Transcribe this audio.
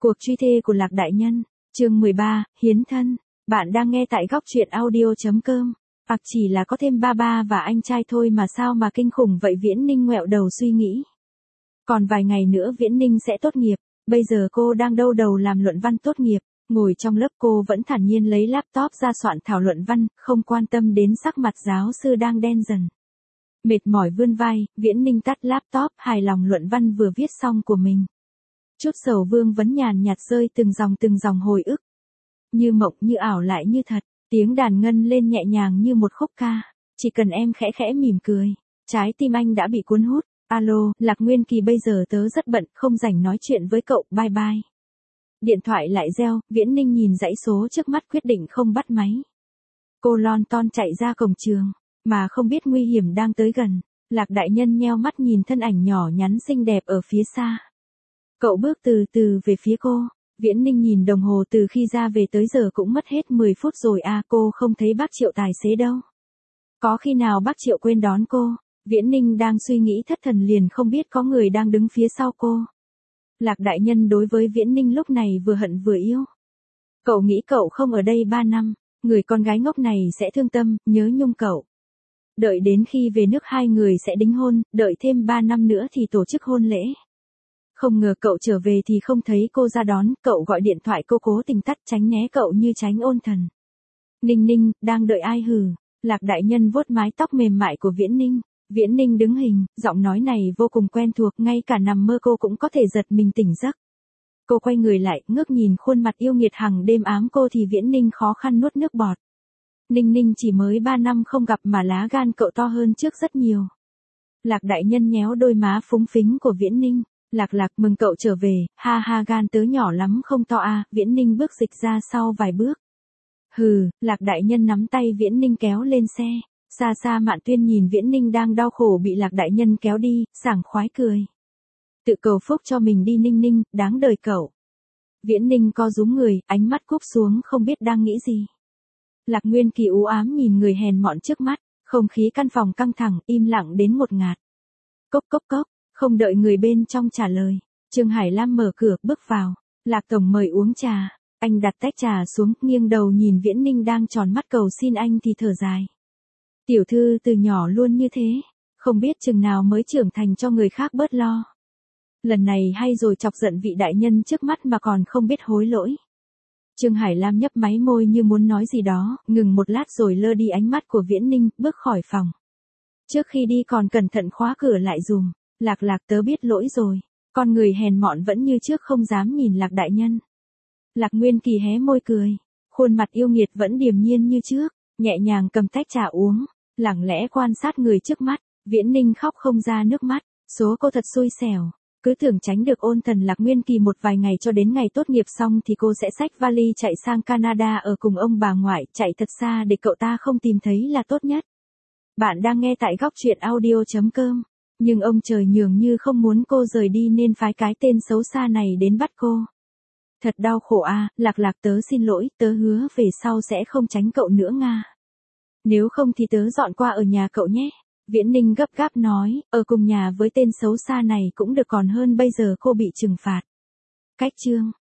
Cuộc truy thê của Lạc Đại Nhân, chương 13, Hiến thân. Bạn đang nghe tại góc truyện audio.com. Chỉ là có thêm ba và anh trai thôi mà sao mà kinh khủng vậy, Viễn Ninh ngoẹo đầu suy nghĩ. Còn vài ngày nữa Viễn Ninh sẽ tốt nghiệp, bây giờ cô đang đau đầu làm luận văn tốt nghiệp, ngồi trong lớp cô vẫn thản nhiên lấy laptop ra soạn thảo luận văn, không quan tâm đến sắc mặt giáo sư đang đen dần. Mệt mỏi vươn vai, Viễn Ninh tắt laptop, hài lòng luận văn vừa viết xong của mình. Chút sầu vương vấn nhàn nhạt rơi từng dòng hồi ức. Như mộng như ảo lại như thật, tiếng đàn ngân lên nhẹ nhàng như một khúc ca. Chỉ cần em khẽ khẽ mỉm cười, trái tim anh đã bị cuốn hút. Alo, Lạc Nguyên Kỳ, bây giờ tớ rất bận, không rảnh nói chuyện với cậu, bye bye. Điện thoại lại reo, Viễn Ninh nhìn dãy số trước mắt quyết định không bắt máy. Cô lon ton chạy ra cổng trường, mà không biết nguy hiểm đang tới gần. Lạc Đại Nhân nheo mắt nhìn thân ảnh nhỏ nhắn xinh đẹp ở phía xa. Cậu bước từ từ về phía cô. Viễn Ninh nhìn đồng hồ, từ khi ra về tới giờ cũng mất hết 10 phút rồi à, cô không thấy bác Triệu tài xế đâu. Có khi nào bác Triệu quên đón cô? Viễn Ninh đang suy nghĩ thất thần liền không biết có người đang đứng phía sau cô. Lạc Đại Nhân đối với Viễn Ninh lúc này vừa hận vừa yêu. Cậu nghĩ cậu không ở đây 3 năm, người con gái ngốc này sẽ thương tâm, nhớ nhung cậu. Đợi đến khi về nước hai người sẽ đính hôn, đợi thêm 3 năm nữa thì tổ chức hôn lễ. Không ngờ cậu trở về thì không thấy cô ra đón, cậu gọi điện thoại cô cố tình tắt, tránh né cậu như tránh ôn thần. Ninh Ninh, đang đợi ai hử? Lạc Đại Nhân vuốt mái tóc mềm mại của Viễn Ninh. Viễn Ninh đứng hình, giọng nói này vô cùng quen thuộc, ngay cả nằm mơ cô cũng có thể giật mình tỉnh giấc. Cô quay người lại, ngước nhìn khuôn mặt yêu nghiệt hằng đêm ám cô thì Viễn Ninh khó khăn nuốt nước bọt. Ninh Ninh, chỉ mới 3 năm không gặp mà lá gan cậu to hơn trước rất nhiều. Lạc Đại Nhân nhéo đôi má phúng phính của Viễn Ninh. Lạc, mừng cậu trở về, ha ha, gan tớ nhỏ lắm không to à, Viễn Ninh bước dịch ra sau vài bước. Hừ, Lạc Đại Nhân nắm tay Viễn Ninh kéo lên xe. Xa xa Mạn Tuyên nhìn Viễn Ninh đang đau khổ bị Lạc Đại Nhân kéo đi, sảng khoái cười. Tự cầu phúc cho mình đi Ninh Ninh, đáng đời cậu. Viễn Ninh co rúm người, ánh mắt cúp xuống không biết đang nghĩ gì. Lạc Nguyên Kỳ u ám nhìn người hèn mọn trước mắt, không khí căn phòng căng thẳng, im lặng đến ngột ngạt. Cốc. Không đợi người bên trong trả lời, Trương Hải Lam mở cửa, bước vào. Lạc tổng mời uống trà. Anh đặt tách trà xuống, nghiêng đầu nhìn Viễn Ninh đang tròn mắt cầu xin anh thì thở dài. Tiểu thư từ nhỏ luôn như thế, không biết chừng nào mới trưởng thành cho người khác bớt lo. Lần này hay rồi, chọc giận vị đại nhân trước mắt mà còn không biết hối lỗi. Trương Hải Lam nhấp máy môi như muốn nói gì đó, ngừng một lát rồi lơ đi ánh mắt của Viễn Ninh, bước khỏi phòng. Trước khi đi còn cẩn thận khóa cửa lại dùm. Lạc, tớ biết lỗi rồi. Con người hèn mọn vẫn như trước không dám nhìn Lạc Đại Nhân. Lạc Nguyên Kỳ hé môi cười. Khuôn mặt yêu nghiệt vẫn điềm nhiên như trước, nhẹ nhàng cầm tách trà uống, lặng lẽ quan sát người trước mắt. Viễn Ninh khóc không ra nước mắt. Số cô thật xui xẻo. Cứ tưởng tránh được ôn thần Lạc Nguyên Kỳ một vài ngày cho đến ngày tốt nghiệp xong thì cô sẽ xách vali chạy sang Canada ở cùng ông bà ngoại, chạy thật xa để cậu ta không tìm thấy là tốt nhất. Bạn đang nghe tại góc truyện audio.com. Nhưng ông trời nhường như không muốn cô rời đi nên phái cái tên xấu xa này đến bắt cô. Thật đau khổ à, Lạc, tớ xin lỗi, tớ hứa về sau sẽ không tránh cậu nữa Nga. Nếu không thì tớ dọn qua ở nhà cậu nhé. Viễn Ninh gấp gáp nói, ở cùng nhà với tên xấu xa này cũng được còn hơn bây giờ cô bị trừng phạt. Cách chương.